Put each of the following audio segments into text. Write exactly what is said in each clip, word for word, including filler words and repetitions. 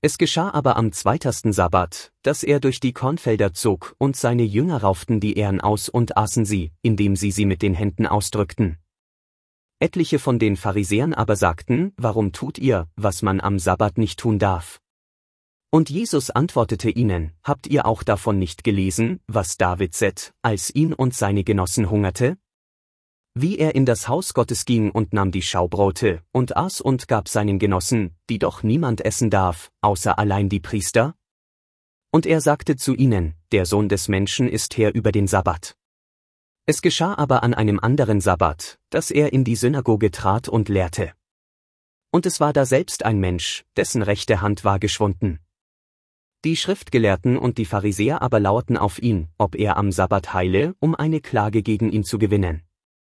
Es geschah aber am zweitersten Sabbat, dass er durch die Kornfelder zog, und seine Jünger rauften die Ähren aus und aßen sie, indem sie sie mit den Händen ausdrückten. Etliche von den Pharisäern aber sagten: Warum tut ihr, was man am Sabbat nicht tun darf? Und Jesus antwortete ihnen: Habt ihr auch davon nicht gelesen, was David sät, als ihn und seine Genossen hungerte? Wie er in das Haus Gottes ging und nahm die Schaubrote, und aß und gab seinen Genossen, die doch niemand essen darf, außer allein die Priester? Und er sagte zu ihnen: Der Sohn des Menschen ist Herr über den Sabbat. Es geschah aber an einem anderen Sabbat, dass er in die Synagoge trat und lehrte. Und es war daselbst ein Mensch, dessen rechte Hand war geschwunden. Die Schriftgelehrten und die Pharisäer aber lauerten auf ihn, ob er am Sabbat heile, um eine Klage gegen ihn zu gewinnen.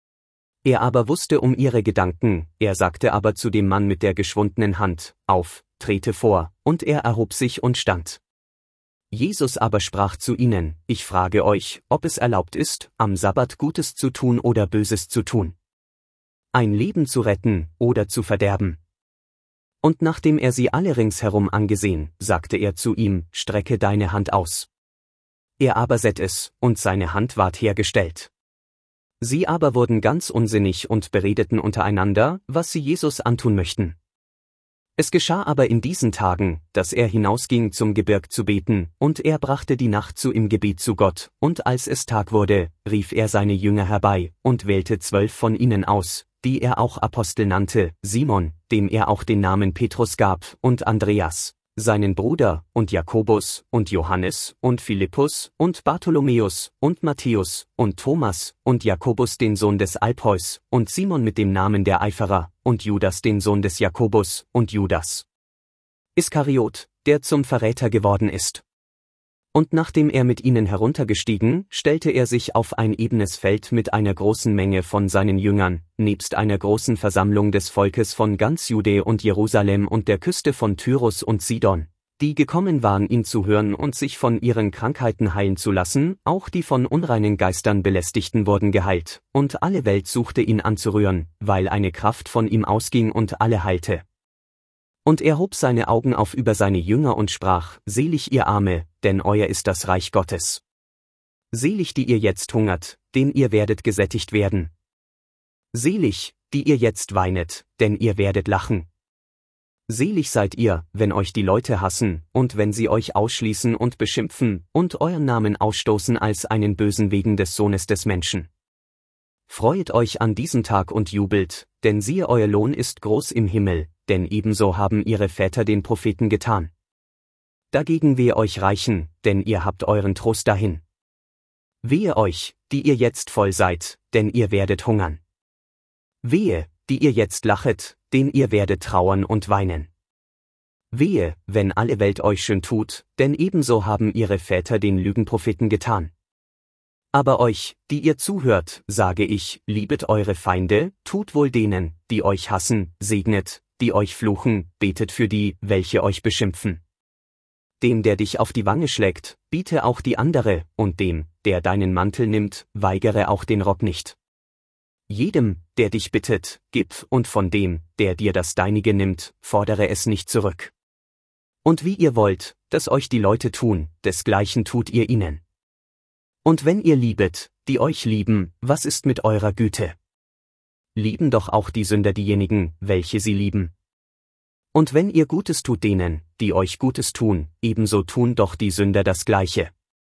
Er aber wusste um ihre Gedanken, er sagte aber zu dem Mann mit der geschwundenen Hand: Auf, trete vor, und er erhob sich und stand. Jesus aber sprach zu ihnen: Ich frage euch, ob es erlaubt ist, am Sabbat Gutes zu tun oder Böses zu tun. Ein Leben zu retten oder zu verderben. Und nachdem er sie alle ringsherum angesehen, sagte er zu ihm: Strecke deine Hand aus. Er aber sät es, und seine Hand ward hergestellt. Sie aber wurden ganz unsinnig und beredeten untereinander, was sie Jesus antun möchten. Es geschah aber in diesen Tagen, dass er hinausging zum Gebirg zu beten, und er brachte die Nacht zu im Gebet zu Gott, und als es Tag wurde, rief er seine Jünger herbei, und wählte zwölf von ihnen aus, die er auch Apostel nannte: Simon, dem er auch den Namen Petrus gab, und Andreas, seinen Bruder, und Jakobus, und Johannes, und Philippus, und Bartholomäus, und Matthäus, und Thomas, und Jakobus den Sohn des Alpheus, und Simon mit dem Namen der Eiferer, und Judas den Sohn des Jakobus, und Judas Iskariot, der zum Verräter geworden ist. Und nachdem er mit ihnen heruntergestiegen, stellte er sich auf ein ebenes Feld mit einer großen Menge von seinen Jüngern, nebst einer großen Versammlung des Volkes von ganz Judä und Jerusalem und der Küste von Tyrus und Sidon, die gekommen waren, ihn zu hören und sich von ihren Krankheiten heilen zu lassen. Auch die von unreinen Geistern Belästigten wurden geheilt, und alle Welt suchte ihn anzurühren, weil eine Kraft von ihm ausging und alle heilte. Und er hob seine Augen auf über seine Jünger und sprach: Selig ihr Arme, denn euer ist das Reich Gottes. Selig die ihr jetzt hungert, denn ihr werdet gesättigt werden. Selig, die ihr jetzt weinet, denn ihr werdet lachen. Selig seid ihr, wenn euch die Leute hassen, und wenn sie euch ausschließen und beschimpfen, und euren Namen ausstoßen als einen Bösen wegen des Sohnes des Menschen. Freuet euch an diesem Tag und jubelt, denn siehe, euer Lohn ist groß im Himmel, denn ebenso haben ihre Väter den Propheten getan. Dagegen wehe euch Reichen, denn ihr habt euren Trost dahin. Wehe euch, die ihr jetzt voll seid, denn ihr werdet hungern. Wehe, die ihr jetzt lachet, denn ihr werdet trauern und weinen. Wehe, wenn alle Welt euch schön tut, denn ebenso haben ihre Väter den Lügenpropheten getan. Aber euch, die ihr zuhört, sage ich: Liebet eure Feinde, tut wohl denen, die euch hassen, segnet, die euch fluchen, betet für die, welche euch beschimpfen. Dem, der dich auf die Wange schlägt, biete auch die andere, und dem, der deinen Mantel nimmt, weigere auch den Rock nicht. Jedem, der dich bittet, gib, und von dem, der dir das Deinige nimmt, fordere es nicht zurück. Und wie ihr wollt, dass euch die Leute tun, desgleichen tut ihr ihnen. Und wenn ihr liebet, die euch lieben, was ist mit eurer Güte? Lieben doch auch die Sünder diejenigen, welche sie lieben. Und wenn ihr Gutes tut denen, die euch Gutes tun, ebenso tun doch die Sünder das Gleiche.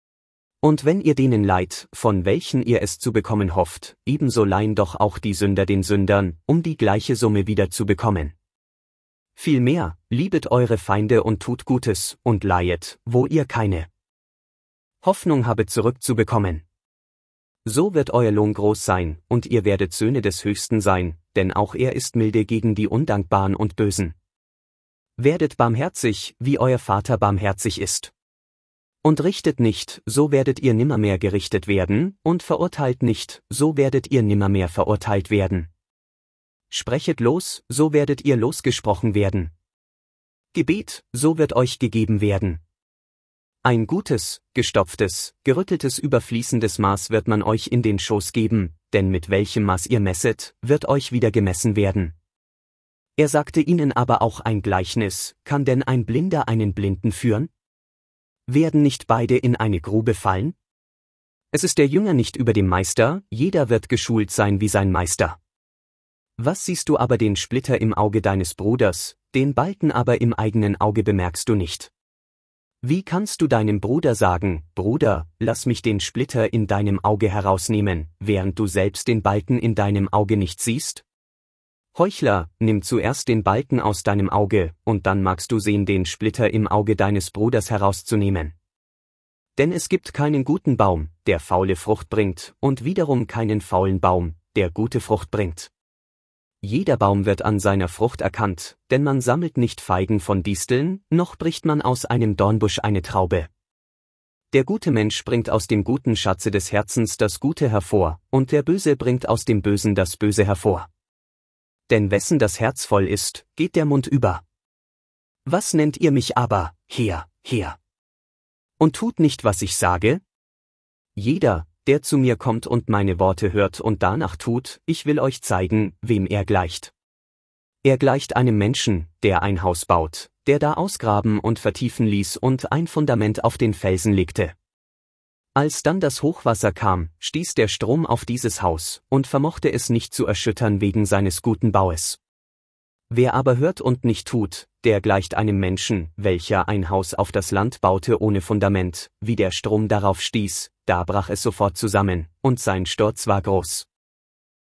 Und wenn ihr denen leiht, von welchen ihr es zu bekommen hofft, ebenso leihen doch auch die Sünder den Sündern, um die gleiche Summe wieder zu bekommen. Vielmehr, liebet eure Feinde und tut Gutes, und leihet, wo ihr keine Hoffnung habe zurückzubekommen. So wird euer Lohn groß sein, und ihr werdet Söhne des Höchsten sein, denn auch er ist milde gegen die Undankbaren und Bösen. Werdet barmherzig, wie euer Vater barmherzig ist. Und richtet nicht, so werdet ihr nimmermehr gerichtet werden, und verurteilt nicht, so werdet ihr nimmermehr verurteilt werden. Sprechet los, so werdet ihr losgesprochen werden. Gebet, so wird euch gegeben werden. Ein gutes, gestopftes, gerütteltes, überfließendes Maß wird man euch in den Schoß geben, denn mit welchem Maß ihr messet, wird euch wieder gemessen werden. Er sagte ihnen aber auch ein Gleichnis: Kann denn ein Blinder einen Blinden führen? Werden nicht beide in eine Grube fallen? Es ist der Jünger nicht über dem Meister, jeder wird geschult sein wie sein Meister. Was siehst du aber den Splitter im Auge deines Bruders, den Balken aber im eigenen Auge bemerkst du nicht? Wie kannst du deinem Bruder sagen: Bruder, lass mich den Splitter in deinem Auge herausnehmen, während du selbst den Balken in deinem Auge nicht siehst? Heuchler, nimm zuerst den Balken aus deinem Auge, und dann magst du sehen, den Splitter im Auge deines Bruders herauszunehmen. Denn es gibt keinen guten Baum, der faule Frucht bringt, und wiederum keinen faulen Baum, der gute Frucht bringt. Jeder Baum wird an seiner Frucht erkannt, denn man sammelt nicht Feigen von Disteln, noch bricht man aus einem Dornbusch eine Traube. Der gute Mensch bringt aus dem guten Schatze des Herzens das Gute hervor, und der Böse bringt aus dem Bösen das Böse hervor. Denn wessen das Herz voll ist, geht der Mund über. Was nennt ihr mich aber, Herr, Herr? Und tut nicht, was ich sage? Jeder, der zu mir kommt und meine Worte hört und danach tut, ich will euch zeigen, wem er gleicht. Er gleicht einem Menschen, der ein Haus baut, der da ausgraben und vertiefen ließ und ein Fundament auf den Felsen legte. Als dann das Hochwasser kam, stieß der Strom auf dieses Haus, und vermochte es nicht zu erschüttern wegen seines guten Baues. Wer aber hört und nicht tut, der gleicht einem Menschen, welcher ein Haus auf das Land baute ohne Fundament, wie der Strom darauf stieß, da brach es sofort zusammen, und sein Sturz war groß.